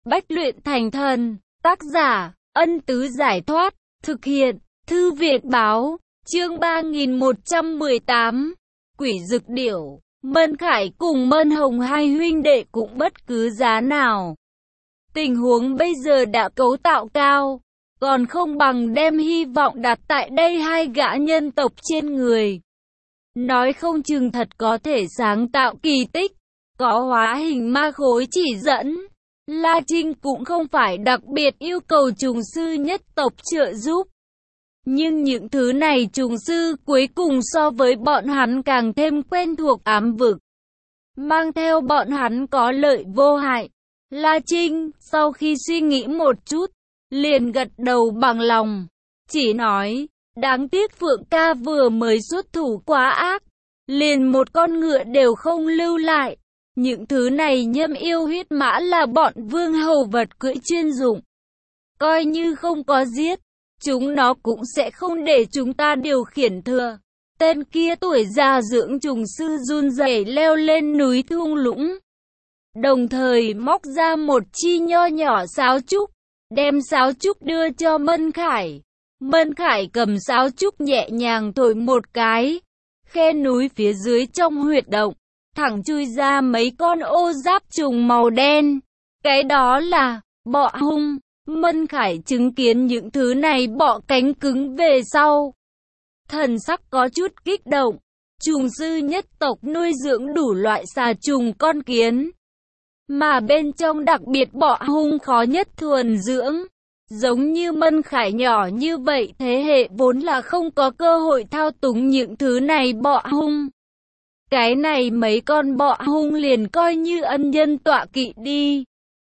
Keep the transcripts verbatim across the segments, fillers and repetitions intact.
Bách luyện thành thần. Tác giả, Ân Tứ Giải Thoát. Thực hiện, Thư Việt Báo. Chương ba nghìn một trăm mười tám. Quỷ Dực Điểu. Mân Khải cùng Mân Hồng hai huynh đệ cũng bất cứ giá nào. Tình huống bây giờ đã cấu tạo cao, còn không bằng đem hy vọng đặt tại đây hai gã nhân tộc trên người. Nói không chừng thật có thể sáng tạo kỳ tích, có hóa hình ma khối chỉ dẫn. La Trinh cũng không phải đặc biệt yêu cầu trùng sư nhất tộc trợ giúp. Nhưng những thứ này trùng sư cuối cùng so với bọn hắn càng thêm quen thuộc ám vực. Mang theo bọn hắn có lợi vô hại. La Trinh, sau khi suy nghĩ một chút, liền gật đầu bằng lòng. Chỉ nói, đáng tiếc Phượng ca vừa mới xuất thủ quá ác. Liền một con ngựa đều không lưu lại. Những thứ này nhâm yêu huyết mã là bọn vương hầu vật cưỡi chuyên dụng. Coi như không có giết, chúng nó cũng sẽ không để chúng ta điều khiển thừa. Tên kia tuổi già dưỡng trùng sư run rẩy leo lên núi thung lũng. Đồng thời móc ra một chi nho nhỏ sáo trúc, đem sáo trúc đưa cho Mân Khải. Mân Khải cầm sáo trúc nhẹ nhàng thổi một cái. Khe núi phía dưới trong huyệt động, thẳng chui ra mấy con ô giáp trùng màu đen. Cái đó là bọ hung. Mân Khải chứng kiến những thứ này bọ cánh cứng về sau. Thần sắc có chút kích động. Trùng sư nhất tộc nuôi dưỡng đủ loại xà trùng con kiến. Mà bên trong đặc biệt bọ hung khó nhất thuần dưỡng. Giống như Mân Khải nhỏ như vậy thế hệ vốn là không có cơ hội thao túng những thứ này bọ hung. Cái này mấy con bọ hung liền coi như ân nhân tọa kỵ đi.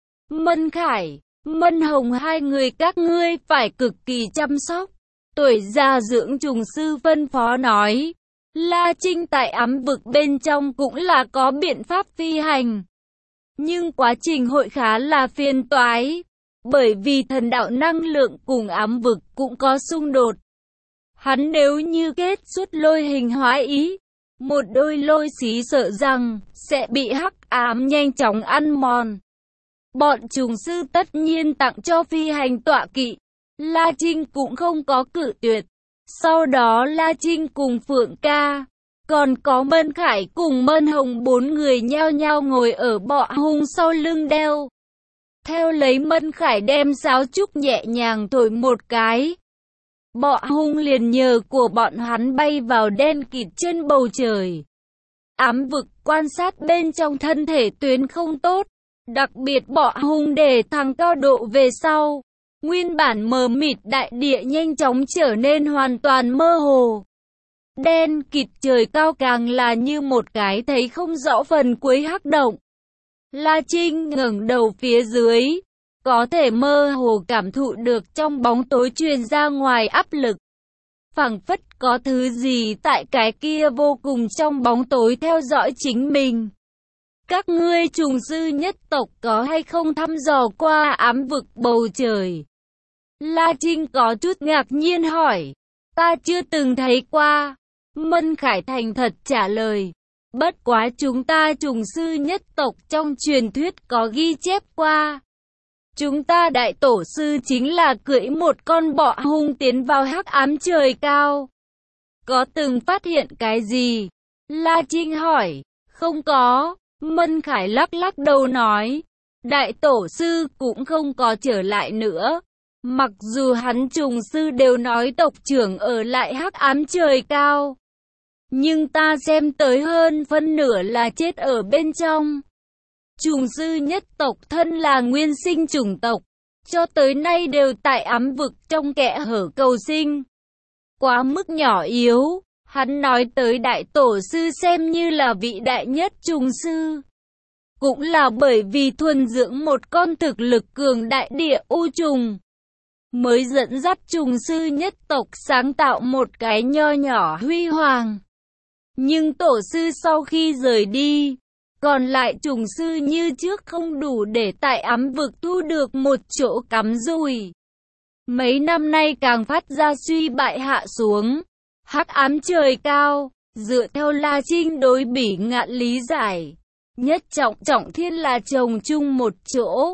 Mân Khải, Mân Hồng hai người các ngươi phải cực kỳ chăm sóc. Tuổi già dưỡng trùng sư phân phó nói. La Trinh tại ám vực bên trong cũng là có biện pháp phi hành. Nhưng quá trình hội khá là phiền toái. Bởi vì thần đạo năng lượng cùng ám vực cũng có xung đột. Hắn nếu như kết xuất lôi hình hóa ý, một đôi lôi xí sợ rằng sẽ bị hắc ám nhanh chóng ăn mòn. Bọn trùng sư tất nhiên tặng cho phi hành tọa kỵ. La Trinh cũng không có cự tuyệt. Sau đó La Trinh cùng Phượng ca, còn có Mân Khải cùng Mân Hồng bốn người nhao nhao ngồi ở bọ hung sau lưng đeo. Theo lấy Mân Khải đem sáo trúc nhẹ nhàng thổi một cái. Bọ hung liền nhờ của bọn hắn bay vào đen kịt trên bầu trời. Ám vực quan sát bên trong thân thể tuyến không tốt. Đặc biệt bọ hung để thăng cao độ về sau. Nguyên bản mờ mịt đại địa nhanh chóng trở nên hoàn toàn mơ hồ. Đen kịt trời cao càng là như một cái thấy không rõ phần cuối hắc động. La Trinh ngẩng đầu phía dưới, có thể mơ hồ cảm thụ được trong bóng tối truyền ra ngoài áp lực. Phảng phất có thứ gì tại cái kia vô cùng trong bóng tối theo dõi chính mình. Các ngươi trùng sư nhất tộc có hay không thăm dò qua ám vực bầu trời? La Trinh có chút ngạc nhiên hỏi. Ta chưa từng thấy qua. Mân Khải thành thật trả lời. Bất quá chúng ta trùng sư nhất tộc trong truyền thuyết có ghi chép qua. Chúng ta đại tổ sư chính là cưỡi một con bọ hung tiến vào hắc ám trời cao. Có từng phát hiện cái gì? La Trinh hỏi. Không có. Mân Khải lắc lắc đầu nói. Đại tổ sư cũng không có trở lại nữa. Mặc dù hắn trùng sư đều nói tộc trưởng ở lại hắc ám trời cao. Nhưng ta xem tới hơn phân nửa là chết ở bên trong. Trùng sư nhất tộc thân là nguyên sinh chủng tộc. Cho tới nay đều tại ám vực trong kẽ hở cầu sinh. Quá mức nhỏ yếu. Hắn nói tới đại tổ sư xem như là vị đại nhất trùng sư. Cũng là bởi vì thuần dưỡng một con thực lực cường đại địa u trùng. Mới dẫn dắt trùng sư nhất tộc sáng tạo một cái nho nhỏ huy hoàng. Nhưng tổ sư sau khi rời đi, còn lại trùng sư như trước không đủ để tại ám vực thu được một chỗ cắm rùi. Mấy năm nay càng phát ra suy bại hạ xuống. Hắc ám trời cao, dựa theo La Trinh đối Bỉ Ngạn lý giải. Nhất trọng trọng thiên là chồng chung một chỗ.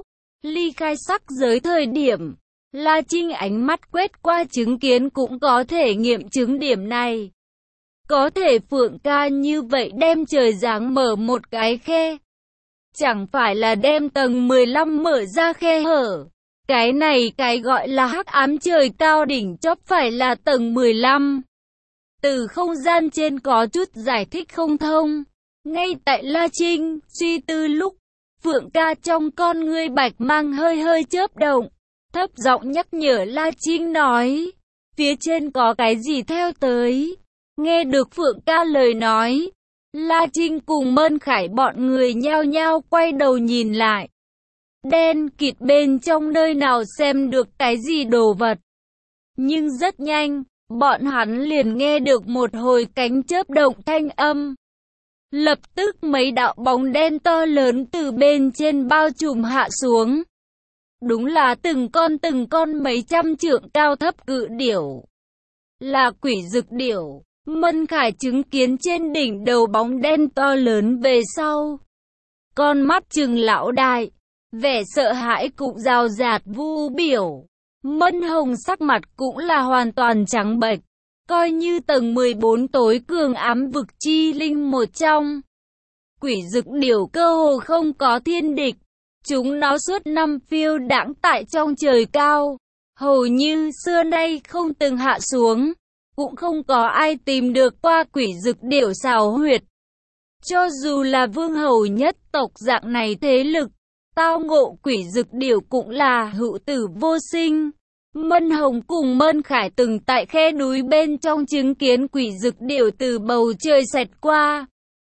ly khai sắc giới thời điểm, La Trinh ánh mắt quét qua chứng kiến cũng có thể nghiệm chứng điểm này. Có thể Phượng ca như vậy đem trời giáng mở một cái khe. Chẳng phải là đem tầng mười lăm mở ra khe hở. Cái này cái gọi là hắc ám trời cao đỉnh chóp phải là tầng mười lăm. Từ không gian trên có chút giải thích không thông. Ngay tại La Trinh suy tư lúc, Phượng ca trong con ngươi bạch mang hơi hơi chớp động, thấp giọng nhắc nhở La Trinh nói, phía trên có cái gì theo tới. Nghe được Phượng ca lời nói, La Trinh cùng Mân Khải bọn người nhao nhao quay đầu nhìn lại. Đen kịt bên trong nơi nào xem được cái gì đồ vật. Nhưng rất nhanh, bọn hắn liền nghe được một hồi cánh chớp động thanh âm. Lập tức mấy đạo bóng đen to lớn từ bên trên bao trùm hạ xuống. Đúng là từng con từng con mấy trăm trượng cao thấp cự điểu. Là quỷ dực điểu. Mân Khải chứng kiến trên đỉnh đầu bóng đen to lớn về sau. Con mắt trừng lão đại. Vẻ sợ hãi cũng rào rạt vu biểu. Mân Hồng sắc mặt cũng là hoàn toàn trắng bệch. Coi như tầng mười bốn tối cường ám vực chi linh một trong. Quỷ dực điểu cơ hồ không có thiên địch. Chúng nó suốt năm phiêu đãng tại trong trời cao. Hầu như xưa nay không từng hạ xuống. Cũng không có ai tìm được qua quỷ dực điểu xào huyệt. Cho dù là vương hầu nhất tộc dạng này thế lực, tao ngộ quỷ dực điểu cũng là hữu tử vô sinh. Mân Hồng cùng Mân Khải từng tại khe núi bên trong chứng kiến quỷ dực điểu từ bầu trời xẹt qua.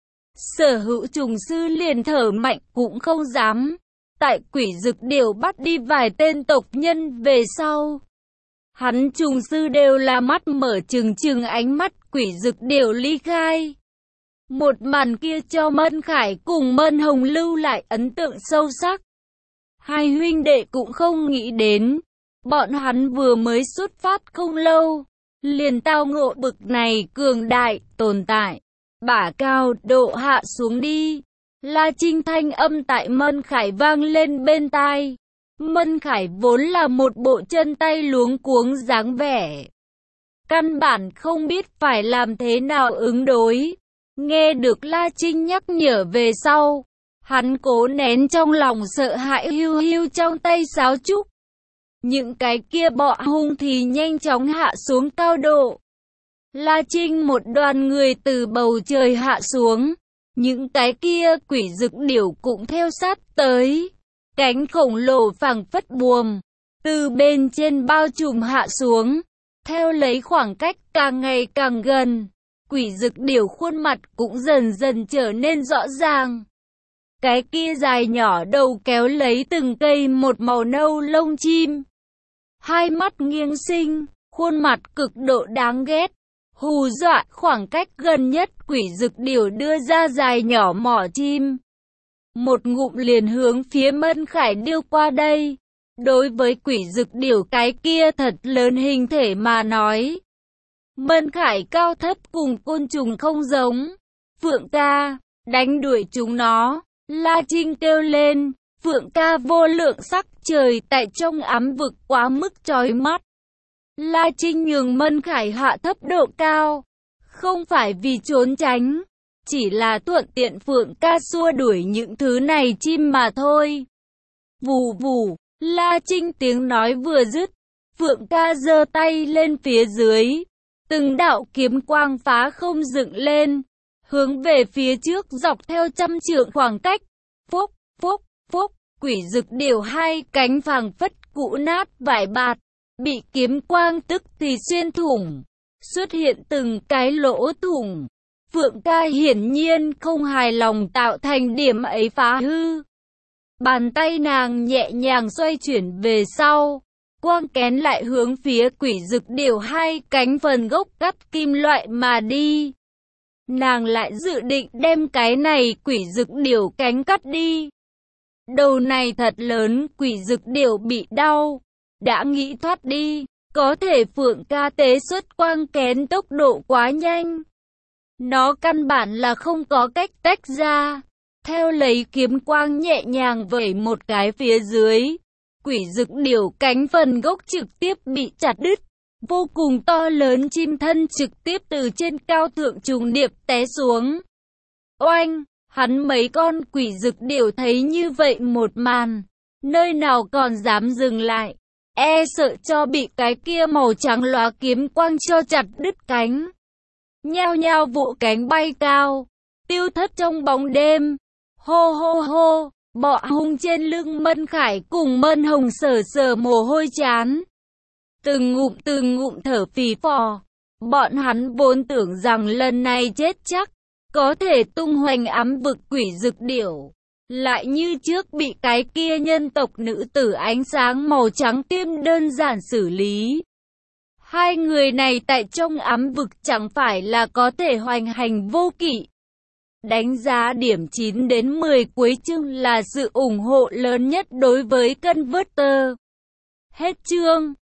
Sở hữu trùng sư liền thở mạnh cũng không dám. Tại quỷ dực điểu bắt đi vài tên tộc nhân về sau. Hắn trùng sư đều là mắt mở trừng trừng ánh mắt quỷ dực điểu ly khai. Một màn kia cho Mân Khải cùng Mân Hồng lưu lại ấn tượng sâu sắc. Hai huynh đệ cũng không nghĩ đến. Bọn hắn vừa mới xuất phát không lâu. Liền tao ngộ bực này cường đại tồn tại. Bả cao độ hạ xuống đi. La Trinh thanh âm tại Mân Khải vang lên bên tai. Mân Khải vốn là một bộ chân tay luống cuống dáng vẻ. Căn bản không biết phải làm thế nào ứng đối. Nghe được La Trinh nhắc nhở về sau. Hắn cố nén trong lòng sợ hãi hiu hiu trong tay sáo trúc. Những cái kia bọ hung thì nhanh chóng hạ xuống cao độ. La Trinh một đoàn người từ bầu trời hạ xuống. Những cái kia quỷ dực điểu cũng theo sát tới. Cánh khổng lồ phảng phất buồm. Từ bên trên bao trùm hạ xuống. Theo lấy khoảng cách càng ngày càng gần. Quỷ dực điểu khuôn mặt cũng dần dần trở nên rõ ràng. Cái kia dài nhỏ đầu kéo lấy từng cây một màu nâu lông chim. Hai mắt nghiêng sinh, khuôn mặt cực độ đáng ghét. Hù dọa khoảng cách gần nhất quỷ dực điểu đưa ra dài nhỏ mỏ chim. Một ngụm liền hướng phía Mân Khải điêu qua đây. Đối với quỷ dực điểu cái kia thật lớn hình thể mà nói. Mân Khải cao thấp cùng côn trùng không giống. Phượng ca, đánh đuổi chúng nó. La Trinh kêu lên. Phượng ca vô lượng sắc trời tại trong ám vực quá mức chói mắt. La Trinh nhường Mân Khải hạ thấp độ cao. Không phải vì trốn tránh. Chỉ là thuận tiện Phượng ca xua đuổi những thứ này chim mà thôi. Vù vù, La Trinh tiếng nói vừa dứt. Phượng ca giơ tay lên phía dưới. Từng đạo kiếm quang phá không dựng lên. Hướng về phía trước dọc theo trăm trượng khoảng cách. Phúc, phúc, phúc, quỷ dực điểu hai cánh phảng phất cũ nát vải bạt. Bị kiếm quang tức thì xuyên thủng. Xuất hiện từng cái lỗ thủng. Phượng ca hiển nhiên không hài lòng tạo thành điểm ấy phá hư. Bàn tay nàng nhẹ nhàng xoay chuyển về sau. Quang kén lại hướng phía quỷ dực điểu hai cánh phần gốc cắt kim loại mà đi. Nàng lại dự định đem cái này quỷ dực điểu cánh cắt đi. Đầu này thật lớn, quỷ dực điểu bị đau. Đã nghĩ thoát đi. Có thể Phượng ca tế xuất quang kén tốc độ quá nhanh. Nó căn bản là không có cách tách ra. Theo lấy kiếm quang nhẹ nhàng vẩy một cái phía dưới. Quỷ dực điểu cánh phần gốc trực tiếp bị chặt đứt. Vô cùng to lớn chim thân trực tiếp từ trên cao thượng trùng điệp té xuống. Oanh! Hắn mấy con quỷ dực điểu thấy như vậy một màn. Nơi nào còn dám dừng lại. E sợ cho bị cái kia màu trắng lóa kiếm quang cho chặt đứt cánh. Nhao nhao vụ cánh bay cao. Tiêu thất trong bóng đêm. Hô hô hô! Bọ hung trên lưng Mân Khải cùng Mân Hồng sờ sờ mồ hôi chán. Từng ngụm từng ngụm thở phì phò. Bọn hắn vốn tưởng rằng lần này chết chắc. Có thể tung hoành ám vực quỷ dực điểu. Lại như trước bị cái kia nhân tộc nữ tử ánh sáng màu trắng tiêm đơn giản xử lý. Hai người này tại trong ám vực chẳng phải là có thể hoành hành vô kỵ. Đánh giá điểm chín đến mười cuối chương là sự ủng hộ lớn nhất đối với Converter. Hết chương.